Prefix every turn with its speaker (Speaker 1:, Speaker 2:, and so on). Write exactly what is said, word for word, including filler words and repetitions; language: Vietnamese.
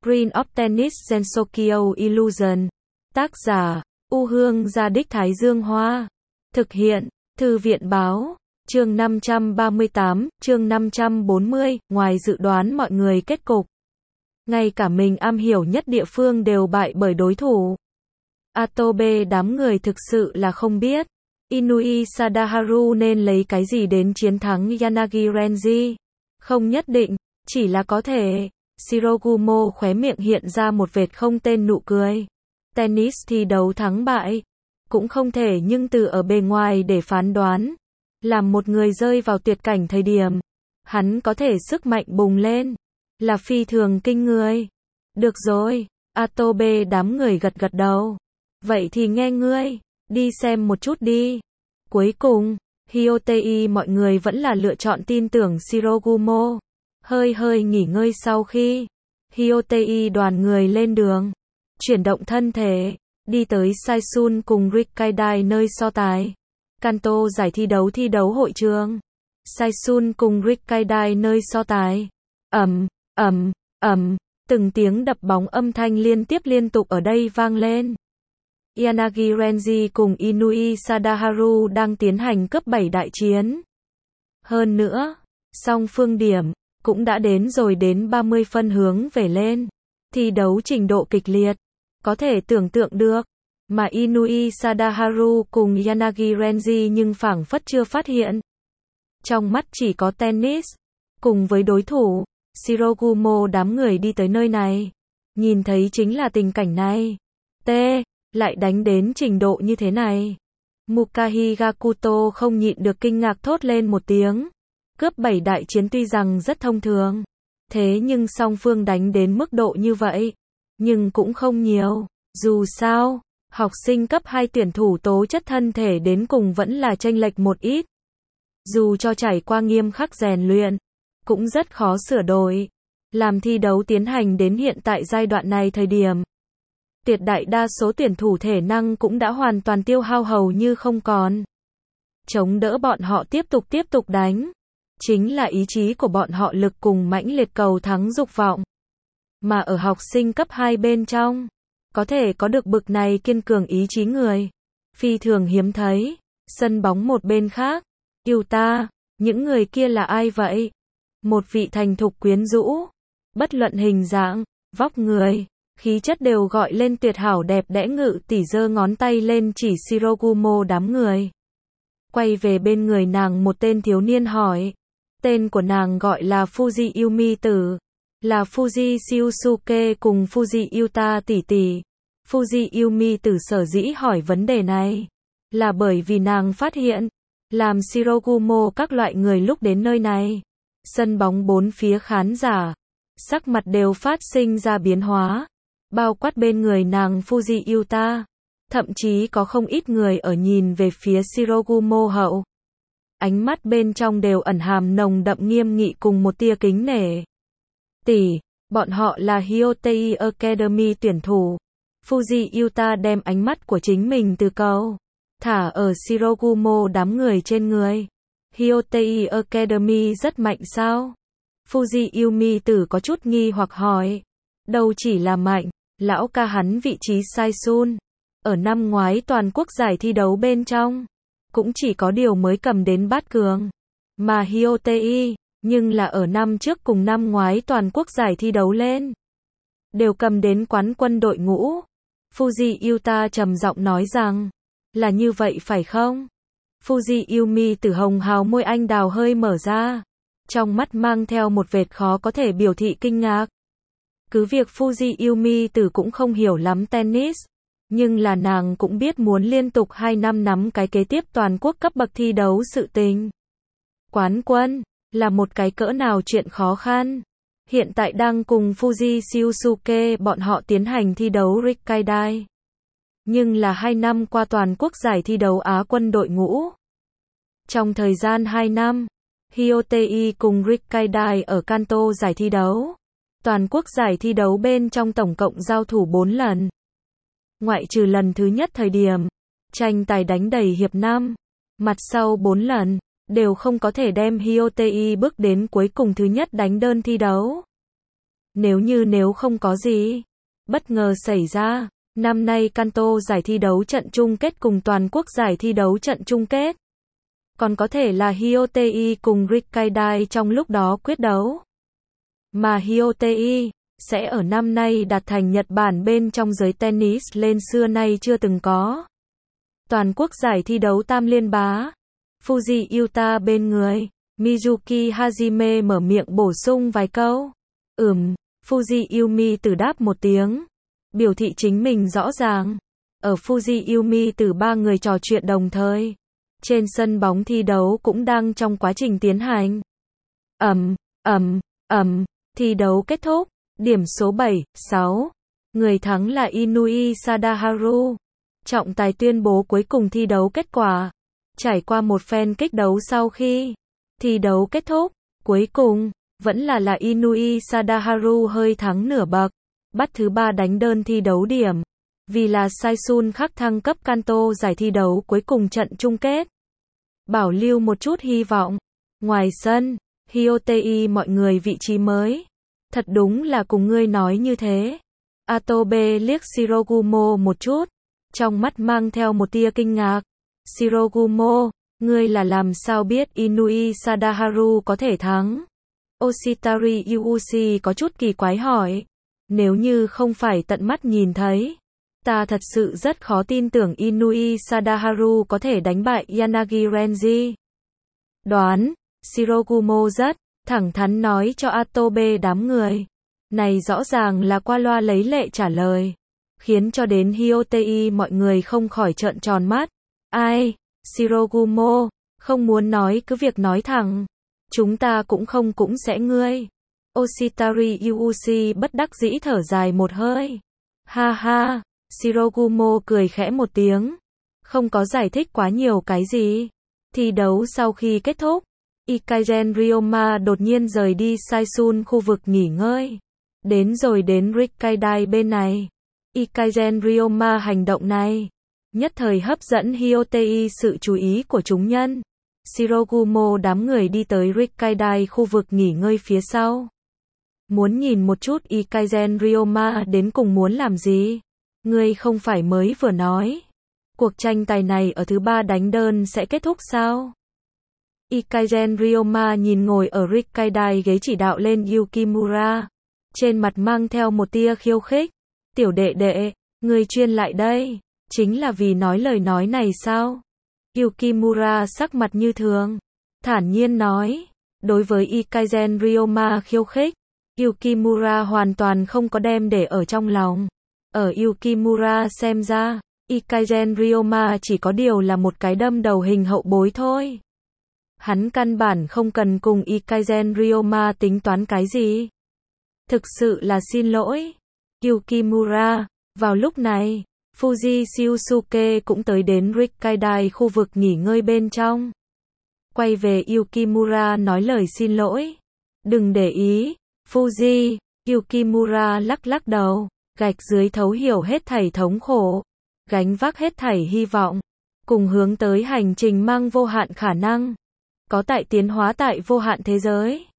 Speaker 1: Green of Tennis Sensokyo Illusion. Tác giả, U Hương Gia Đích Thái Dương Hoa. Thực hiện, Thư viện Báo. Chương năm trăm ba mươi tám, chương năm trăm bốn mươi, ngoài dự đoán mọi người kết cục. Ngay cả mình am hiểu nhất địa phương đều bại bởi đối thủ. Atobe đám người thực sự là không biết. Inui Sadaharu nên lấy cái gì đến chiến thắng Yanagi Renji? Không nhất định, chỉ là có thể. Shirogumo khóe miệng hiện ra một vệt không tên nụ cười. Tennis thi đấu thắng bại. Cũng không thể nhưng từ ở bề ngoài để phán đoán. Làm một người rơi vào tuyệt cảnh thời điểm. Hắn có thể sức mạnh bùng lên. Là phi thường kinh người. Được rồi, Atobe đám người gật gật đầu. Vậy thì nghe ngươi, đi xem một chút đi. Cuối cùng, Hyotei mọi người vẫn là lựa chọn tin tưởng Shirogumo. Hơi hơi nghỉ ngơi sau khi Hyotei đoàn người lên đường. Chuyển động thân thể, đi tới Saisun cùng Rikkaidai nơi so tài. Kanto giải thi đấu thi đấu hội trường. Saisun cùng Rikkaidai nơi so tài. Ầm, ầm, ầm, từng tiếng đập bóng âm thanh liên tiếp liên tục ở đây vang lên. Yanagi Renji cùng Inui Sadaharu đang tiến hành cấp bảy đại chiến. Hơn nữa, song phương điểm cũng đã đến rồi đến ba mươi phân hướng về lên. Thi đấu trình độ kịch liệt, có thể tưởng tượng được, mà Inui Sadaharu cùng Yanagi Renji nhưng phảng phất chưa phát hiện. Trong mắt chỉ có tennis, cùng với đối thủ, Shirogumo đám người đi tới nơi này. Nhìn thấy chính là tình cảnh này. T. Lại đánh đến trình độ như thế này. Mukahi Gakuto không nhịn được kinh ngạc thốt lên một tiếng. Cướp bảy đại chiến tuy rằng rất thông thường. Thế nhưng song phương đánh đến mức độ như vậy. Nhưng cũng không nhiều. Dù sao, học sinh cấp hai tuyển thủ tố chất thân thể đến cùng vẫn là chênh lệch một ít. Dù cho trải qua nghiêm khắc rèn luyện, cũng rất khó sửa đổi. Làm thi đấu tiến hành đến hiện tại giai đoạn này thời điểm. Tuyệt đại đa số tuyển thủ thể năng cũng đã hoàn toàn tiêu hao hầu như không còn. Chống đỡ bọn họ tiếp tục tiếp tục đánh. Chính là ý chí của bọn họ lực cùng mãnh liệt cầu thắng dục vọng. Mà ở học sinh cấp hai bên trong, có thể có được bực này kiên cường ý chí người. Phi thường hiếm thấy. Sân bóng một bên khác. Yuta, những người kia là ai vậy? Một vị thành thục quyến rũ. Bất luận hình dạng, vóc người, khí chất đều gọi lên tuyệt hảo đẹp đẽ ngự tỷ giơ ngón tay lên chỉ Shirogumo đám người. Quay về bên người nàng một tên thiếu niên hỏi. Tên của nàng gọi là Fuji Yumi tử. Là Fuji Shiusuke cùng Fuji Yuta tỷ tỷ. Fuji Yumi tử sở dĩ hỏi vấn đề này. Là bởi vì nàng phát hiện. Làm Shirogumo các loại người lúc đến nơi này. Sân bóng bốn phía khán giả. Sắc mặt đều phát sinh ra biến hóa. Bao quát bên người nàng Fuji Yuta. Thậm chí có không ít người ở nhìn về phía Shirogumo hậu. Ánh mắt bên trong đều ẩn hàm nồng đậm nghiêm nghị cùng một tia kính nể. Tỷ, bọn họ là Hyotei Academy tuyển thủ. Fuji Yuta đem ánh mắt của chính mình từ cầu thả ở Shirogumo đám người trên người. Hyotei Academy rất mạnh sao? Fuji Yumi tử có chút nghi hoặc hỏi. Đâu chỉ là mạnh, lão ca hắn vị trí Saisun. Ở năm ngoái toàn quốc giải thi đấu bên trong. Cũng chỉ có điều mới cầm đến bát cường. Mà Hyotei, nhưng là ở năm trước cùng năm ngoái toàn quốc giải thi đấu lên. Đều cầm đến quán quân đội ngũ. Fuji Yuta trầm giọng nói rằng. Là như vậy phải không? Fuji Yumi tử hồng hào môi anh đào hơi mở ra. Trong mắt mang theo một vệt khó có thể biểu thị kinh ngạc. Cứ việc Fuji Yumi tử cũng không hiểu lắm tennis. Nhưng là nàng cũng biết muốn liên tục hai năm nắm cái kế tiếp toàn quốc cấp bậc thi đấu sự tình. Quán quân, là một cái cỡ nào chuyện khó khăn. Hiện tại đang cùng Fuji Shiusuke bọn họ tiến hành thi đấu Rikkaidai. Nhưng là hai năm qua toàn quốc giải thi đấu Á quân đội ngũ. Trong thời gian hai năm, Hyotei cùng Rikkaidai ở Kanto giải thi đấu. Toàn quốc giải thi đấu bên trong tổng cộng giao thủ bốn lần. Ngoại trừ lần thứ nhất thời điểm, tranh tài đánh đầy hiệp năm. Mặt sau bốn lần, đều không có thể đem Hyotei bước đến cuối cùng thứ nhất đánh đơn thi đấu. Nếu như nếu không có gì bất ngờ xảy ra, năm nay Kanto giải thi đấu trận chung kết cùng toàn quốc giải thi đấu trận chung kết. Còn có thể là Hyotei cùng Rikkaidai trong lúc đó quyết đấu. Mà Hyotei sẽ ở năm nay đạt thành Nhật Bản bên trong giới tennis lên xưa nay chưa từng có. Toàn quốc giải thi đấu tam liên bá. Fuji Yuta bên người. Mizuki Hajime mở miệng bổ sung vài câu. Ừm, Fuji Yumi từ đáp một tiếng. Biểu thị chính mình rõ ràng. Ở Fuji Yumi từ ba người trò chuyện đồng thời. Trên sân bóng thi đấu cũng đang trong quá trình tiến hành. Ầm, ầm, ầm, thi đấu kết thúc. Điểm số bảy, sáu. Người thắng là Inui Sadaharu. Trọng tài tuyên bố cuối cùng thi đấu kết quả. Trải qua một phen kích đấu sau khi thi đấu kết thúc, cuối cùng vẫn là là Inui Sadaharu hơi thắng nửa bậc, bắt thứ ba đánh đơn thi đấu điểm. Vì là Saisun khắc thăng cấp Kanto giải thi đấu cuối cùng trận chung kết. Bảo lưu một chút hy vọng. Ngoài sân, Hyotei mọi người vị trí mới. Thật đúng là cùng ngươi nói như thế. Atobe liếc Shirogumo một chút, trong mắt mang theo một tia kinh ngạc. Shirogumo, ngươi là làm sao biết Inui Sadaharu có thể thắng? Oshitari Yuuchi có chút kỳ quái hỏi. Nếu như không phải tận mắt nhìn thấy, ta thật sự rất khó tin tưởng Inui Sadaharu có thể đánh bại Yanagi Renji. Đoán, Shirogumo rất thẳng thắn nói cho Atobe đám người. Này rõ ràng là qua loa lấy lệ trả lời. Khiến cho đến Hyotei mọi người không khỏi trợn tròn mắt. Ai? Shirogumo, không muốn nói cứ việc nói thẳng. Chúng ta cũng không cũng sẽ ngươi. Oshitari Yuuchi bất đắc dĩ thở dài một hơi. Ha ha, Shirogumo cười khẽ một tiếng. Không có giải thích quá nhiều cái gì. Thi đấu sau khi kết thúc, Ikagen Ryoma đột nhiên rời đi Saisun khu vực nghỉ ngơi. Đến rồi đến Rikkaidai bên này. Ikagen Ryoma hành động này nhất thời hấp dẫn Hyotei sự chú ý của chúng nhân. Shirogumo đám người đi tới Rikkaidai khu vực nghỉ ngơi phía sau. Muốn nhìn một chút Ikagen Ryoma đến cùng muốn làm gì? Ngươi không phải mới vừa nói cuộc tranh tài này ở thứ ba đánh đơn sẽ kết thúc sao? Ikagen Ryoma nhìn ngồi ở Rikkaidai ghế chỉ đạo lên Yukimura. Trên mặt mang theo một tia khiêu khích. Tiểu đệ đệ, ngươi chuyên lại đây. Chính là vì nói lời nói này sao? Yukimura sắc mặt như thường. Thản nhiên nói. Đối với Ikagen Ryoma khiêu khích, Yukimura hoàn toàn không có đem để ở trong lòng. Ở Yukimura xem ra, Ikagen Ryoma chỉ có điều là một cái đâm đầu hình hậu bối thôi. Hắn căn bản không cần cùng Ikagen Ryoma tính toán cái gì. Thực sự là xin lỗi. Yukimura, vào lúc này, Fuji Shiosuke cũng tới đến Rikkaidai khu vực nghỉ ngơi bên trong. Quay về Yukimura nói lời xin lỗi. Đừng để ý, Fuji. Yukimura lắc lắc đầu, gạch dưới thấu hiểu hết thảy thống khổ, gánh vác hết thảy hy vọng, cùng hướng tới hành trình mang vô hạn khả năng, có tại tiến hóa tại vô hạn thế giới.